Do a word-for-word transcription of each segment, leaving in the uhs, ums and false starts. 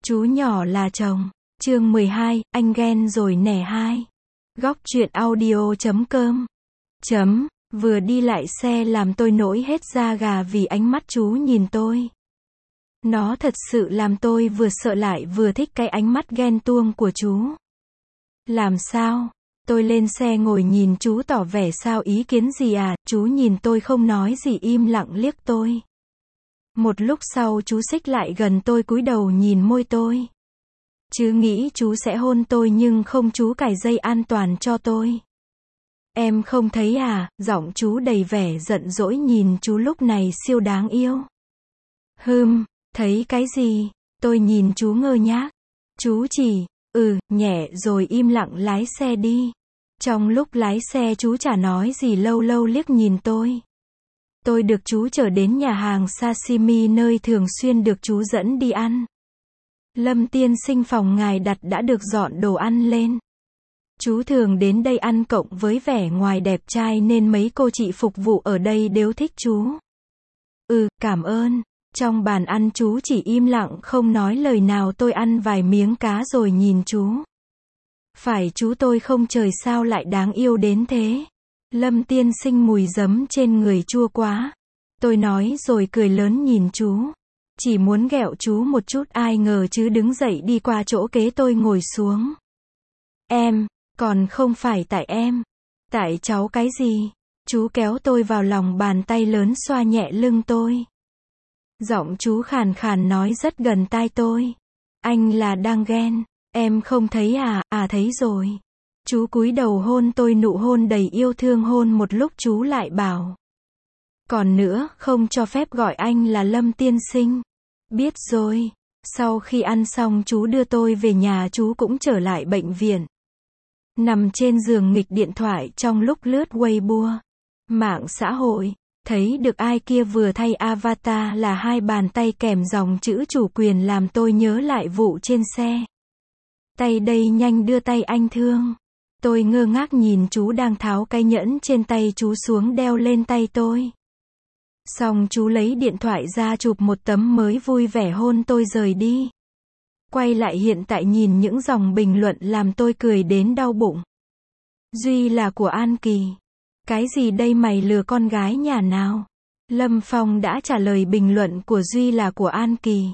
Chú nhỏ là chồng. Chương mười hai, anh ghen rồi nè hai. Góc truyện audio chấm com. Chấm, vừa đi lại xe làm tôi nổi hết da gà vì ánh mắt chú nhìn tôi. Nó thật sự làm tôi vừa sợ lại vừa thích cái ánh mắt ghen tuông của chú. Làm sao? Tôi lên xe ngồi nhìn chú tỏ vẻ sao ý kiến gì à, chú nhìn tôi không nói gì im lặng liếc tôi. Một lúc sau chú xích lại gần tôi cúi đầu nhìn môi tôi. Chứ nghĩ chú sẽ hôn tôi nhưng không, chú cài dây an toàn cho tôi. Em không thấy à, giọng chú đầy vẻ giận dỗi nhìn chú lúc này siêu đáng yêu. Hừm, thấy cái gì? Tôi nhìn chú ngơ ngác. Chú chỉ, ừ, nhẹ rồi im lặng lái xe đi. Trong lúc lái xe chú chả nói gì lâu lâu liếc nhìn tôi. Tôi được chú chở đến nhà hàng sashimi nơi thường xuyên được chú dẫn đi ăn. Lâm tiên sinh phòng ngài đặt đã được dọn đồ ăn lên. Chú thường đến đây ăn cộng với vẻ ngoài đẹp trai nên mấy cô chị phục vụ ở đây đều thích chú. Ừ, cảm ơn. Trong bàn ăn chú chỉ im lặng không nói lời nào, tôi ăn vài miếng cá rồi nhìn chú. Phải chú tôi không, trời sao lại đáng yêu đến thế. Lâm tiên sinh mùi giấm trên người chua quá. Tôi nói rồi cười lớn nhìn chú. Chỉ muốn ghẹo chú một chút, ai ngờ chứ đứng dậy đi qua chỗ kế tôi ngồi xuống. Em, còn không phải tại em. Tại cháu cái gì? Chú kéo tôi vào lòng bàn tay lớn xoa nhẹ lưng tôi. Giọng chú khàn khàn nói rất gần tai tôi. Anh là đang ghen, em không thấy à, à thấy rồi. Chú cúi đầu hôn tôi, nụ hôn đầy yêu thương, hôn một lúc chú lại bảo. Còn nữa, không cho phép gọi anh là Lâm tiên sinh. Biết rồi. Sau khi ăn xong chú đưa tôi về nhà, chú cũng trở lại bệnh viện. Nằm trên giường nghịch điện thoại trong lúc lướt Weibo, mạng xã hội, thấy được ai kia vừa thay avatar là hai bàn tay kèm dòng chữ chủ quyền, làm tôi nhớ lại vụ trên xe. Tay đây, nhanh đưa tay anh thương. Tôi ngơ ngác nhìn chú đang tháo cái nhẫn trên tay chú xuống đeo lên tay tôi. Xong chú lấy điện thoại ra chụp một tấm mới, vui vẻ hôn tôi rời đi. Quay lại hiện tại nhìn những dòng bình luận làm tôi cười đến đau bụng. Duy là của An Kỳ. Cái gì đây, mày lừa con gái nhà nào? Lâm Phong đã trả lời bình luận của Duy là của An Kỳ.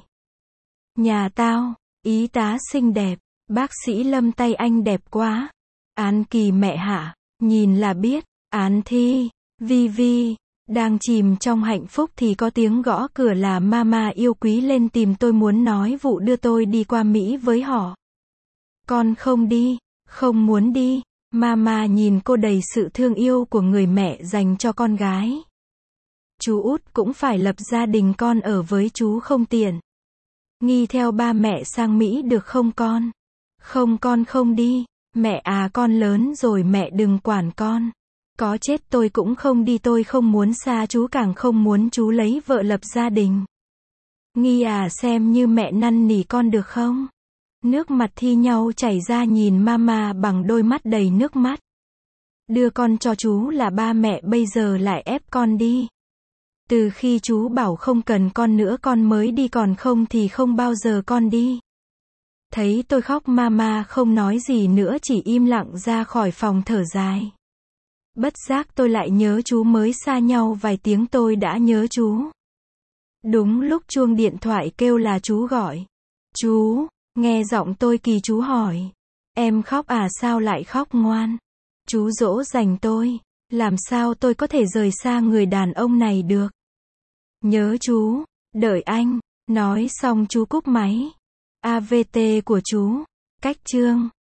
Nhà tao, ý tá xinh đẹp, bác sĩ Lâm tay anh đẹp quá. An Kỳ mẹ hả, nhìn là biết. Án Thi, Vi Vi, đang chìm trong hạnh phúc thì có tiếng gõ cửa, là mama yêu quý lên tìm tôi muốn nói vụ đưa tôi đi qua Mỹ với họ. Con không đi, không muốn đi. Mama nhìn cô đầy sự thương yêu của người mẹ dành cho con gái. Chú út cũng phải lập gia đình, con ở với chú không tiện. Nghi theo ba mẹ sang Mỹ được không con? Không, con không đi. Mẹ à, con lớn rồi, mẹ đừng quản con. Có chết tôi cũng không đi, tôi không muốn xa chú, càng không muốn chú lấy vợ lập gia đình. Nghi à, xem như mẹ năn nỉ con được không? Nước mặt thi nhau chảy ra nhìn mama bằng đôi mắt đầy nước mắt. Đưa con cho chú là ba mẹ bây giờ lại ép con đi. Từ khi chú bảo không cần con nữa con mới đi, còn không thì không bao giờ con đi. Thấy tôi khóc, mama không nói gì nữa, chỉ im lặng ra khỏi phòng thở dài. Bất giác tôi lại nhớ chú, mới xa nhau vài tiếng tôi đã nhớ chú. Đúng lúc chuông điện thoại kêu là chú gọi. Chú, nghe giọng tôi kỳ, chú hỏi. Em khóc à, sao lại khóc, ngoan. Chú dỗ dành tôi. Làm sao tôi có thể rời xa người đàn ông này được. Nhớ chú, đợi anh. Nói xong chú cúp máy. a vê tê của chú. Cách chương.